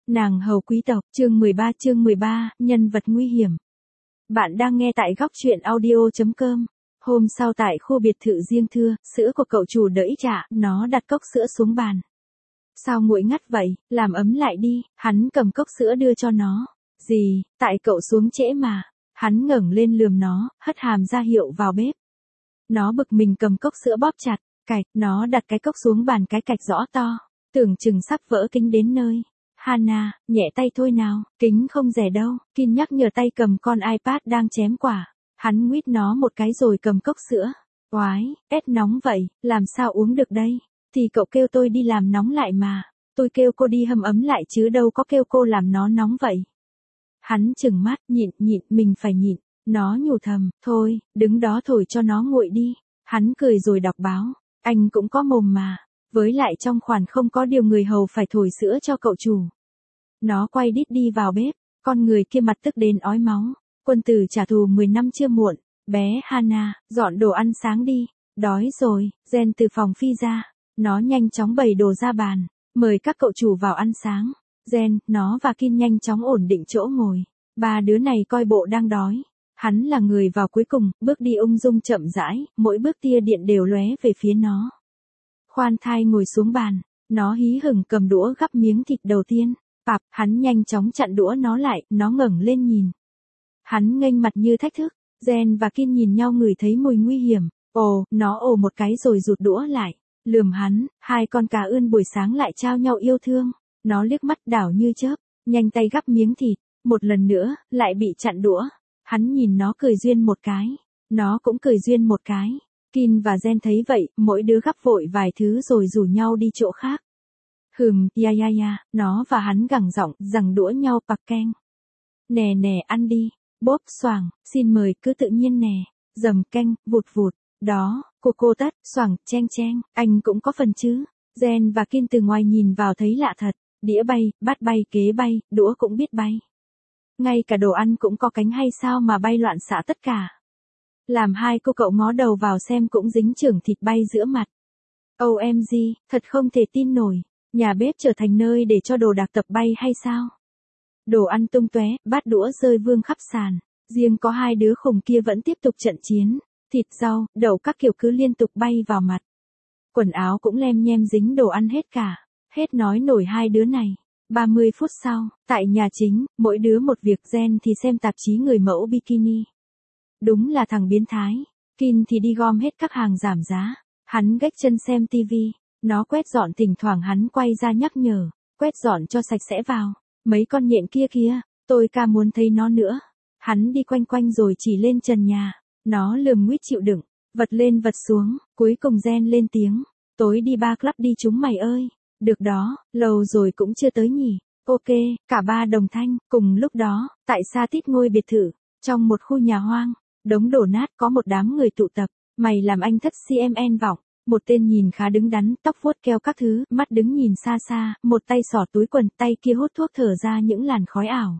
Nàng hầu quý tộc, chương 13, nhân vật nguy hiểm. Bạn đang nghe tại góc truyện audio.com. Hôm sau tại khu biệt thự riêng thưa, sữa của cậu chủ đỡ ít trả, nó đặt cốc sữa xuống bàn. Sao nguội ngắt vậy, làm ấm lại đi, hắn cầm cốc sữa đưa cho nó. Gì, tại cậu xuống trễ mà. Hắn ngẩng lên lườm nó, hất hàm ra hiệu vào bếp. Nó bực mình cầm cốc sữa bóp chặt, cạch, nó đặt cái cốc xuống bàn cái cạch rõ to, tưởng chừng sắp vỡ kính đến nơi. Hana, nhẹ tay thôi nào, kính không rẻ đâu, Kin nhắc nhở tay cầm con iPad đang chém quả. Hắn nguyết nó một cái rồi cầm cốc sữa. Oái, ép nóng vậy, làm sao uống được đây? Thì cậu kêu tôi đi làm nóng lại mà. Tôi kêu cô đi hâm ấm lại chứ đâu có kêu cô làm nó nóng vậy. Hắn chừng mắt, nhịn, mình phải nhịn. Nó nhủ thầm, thôi, đứng đó thổi cho nó nguội đi. Hắn cười rồi đọc báo, anh cũng có mồm mà. Với lại trong khoản không có điều người hầu phải thổi sữa cho cậu chủ. Nó quay đít đi vào bếp, con người kia mặt tức đến ói máu. Quân tử trả thù 10 năm chưa muộn. Bé Hana, dọn đồ ăn sáng đi. Đói rồi, Jen từ phòng phi ra. Nó nhanh chóng bày đồ ra bàn, mời các cậu chủ vào ăn sáng. Jen, nó và Kin nhanh chóng ổn định chỗ ngồi. Ba đứa này coi bộ đang đói. Hắn là người vào cuối cùng, bước đi ung dung chậm rãi, mỗi bước tia điện đều lóe về phía nó. Khoan thai ngồi xuống bàn, nó hí hửng cầm đũa gắp miếng thịt đầu tiên. Pạp, hắn nhanh chóng chặn đũa nó lại, nó ngẩng lên nhìn. Hắn nghênh mặt như thách thức. Jen và Kin nhìn nhau ngửi thấy mùi nguy hiểm. Ồ, nó ồ một cái rồi rụt đũa lại. Lườm hắn, hai con cá ươn buổi sáng lại trao nhau yêu thương. Nó liếc mắt đảo như chớp, nhanh tay gắp miếng thịt. Một lần nữa, lại bị chặn đũa. Hắn nhìn nó cười duyên một cái. Nó cũng cười duyên một cái. Kin và Jen thấy vậy, mỗi đứa gắp vội vài thứ rồi rủ nhau đi chỗ khác. Ya, nó và hắn gằn giọng, giằng đũa nhau pạc keng. Nè, ăn đi. Bốp xoàng, xin mời cứ tự nhiên nè. Dầm canh, vụt. Đó, cô tất, xoàng, cheng, anh cũng có phần chứ. Jen và Kin từ ngoài nhìn vào thấy lạ thật. Đĩa bay, bát bay, kế bay, đũa cũng biết bay. Ngay cả đồ ăn cũng có cánh hay sao mà bay loạn xạ tất cả. Làm hai cô cậu ngó đầu vào xem cũng dính chưởng thịt bay giữa mặt. OMG, thật không thể tin nổi. Nhà bếp trở thành nơi để cho đồ đạc tập bay hay sao? Đồ ăn tung tóe, bát đũa rơi vương khắp sàn. Riêng có hai đứa khùng kia vẫn tiếp tục trận chiến. Thịt rau, đậu các kiểu cứ liên tục bay vào mặt. Quần áo cũng lem nhem dính đồ ăn hết cả. Hết nói nổi hai đứa này. 30 phút sau, tại nhà chính, mỗi đứa một việc. Jen thì xem tạp chí người mẫu bikini. Đúng là thằng biến thái. Kin thì đi gom hết các hàng giảm giá. Hắn gách chân xem tivi. Nó quét dọn, thỉnh thoảng hắn quay ra nhắc nhở. Quét dọn cho sạch sẽ vào. Mấy con nhện kia, tôi ca muốn thấy nó nữa. Hắn đi quanh rồi chỉ lên trần nhà. Nó lườm nguýt chịu đựng. Vật lên vật xuống. Cuối cùng Jen lên tiếng. Tối đi bar club đi chúng mày ơi. Được đó, lâu rồi cũng chưa tới nhỉ. Ok, cả ba đồng thanh. Cùng lúc đó, tại xa tít ngôi biệt thự. Trong một khu nhà hoang. Đống đổ nát có một đám người tụ tập. Mày làm anh thất CMN vọng. Một tên nhìn khá đứng đắn, tóc vuốt keo các thứ, mắt đứng nhìn xa, một tay xỏ túi quần, tay kia hút thuốc thở ra những làn khói ảo.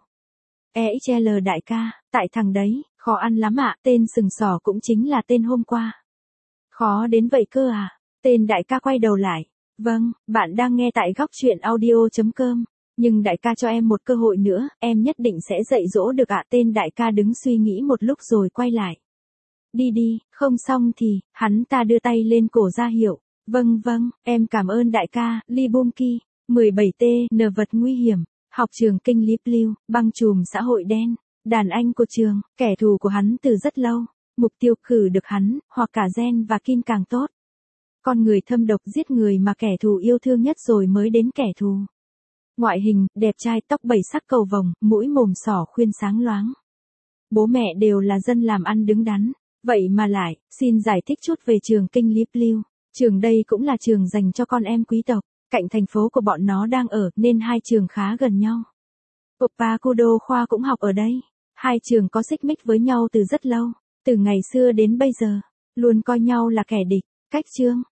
EXL đại ca, tại thằng đấy, khó ăn lắm ạ, tên sừng sỏ cũng chính là tên hôm qua. Khó đến vậy cơ à? Tên đại ca quay đầu lại. Vâng, bạn đang nghe tại góc truyện audio.com. Nhưng đại ca cho em một cơ hội nữa, em nhất định sẽ dạy dỗ được ạ. Tên đại ca đứng suy nghĩ một lúc rồi quay lại. Đi, không xong thì, hắn ta đưa tay lên cổ ra hiệu. Vâng, em cảm ơn đại ca, Lee Bumki, 17T, vật nguy hiểm, học trường kinh lý Blue, băng chùm xã hội đen, đàn anh của trường, kẻ thù của hắn từ rất lâu, mục tiêu khử được hắn, hoặc cả Jen và Kin càng tốt. Con người thâm độc giết người mà kẻ thù yêu thương nhất rồi mới đến kẻ thù. Ngoại hình, đẹp trai, tóc 7 sắc cầu vồng, mũi mồm sỏ khuyên sáng loáng. Bố mẹ đều là dân làm ăn đứng đắn. Vậy mà lại, xin giải thích chút về trường kinh lý Blue. Trường đây cũng là trường dành cho con em quý tộc, cạnh thành phố của bọn nó đang ở, nên hai trường khá gần nhau. Oppa Kudo Khoa cũng học ở đây. Hai trường có xích mích với nhau từ rất lâu, từ ngày xưa đến bây giờ, luôn coi nhau là kẻ địch. Cách chương,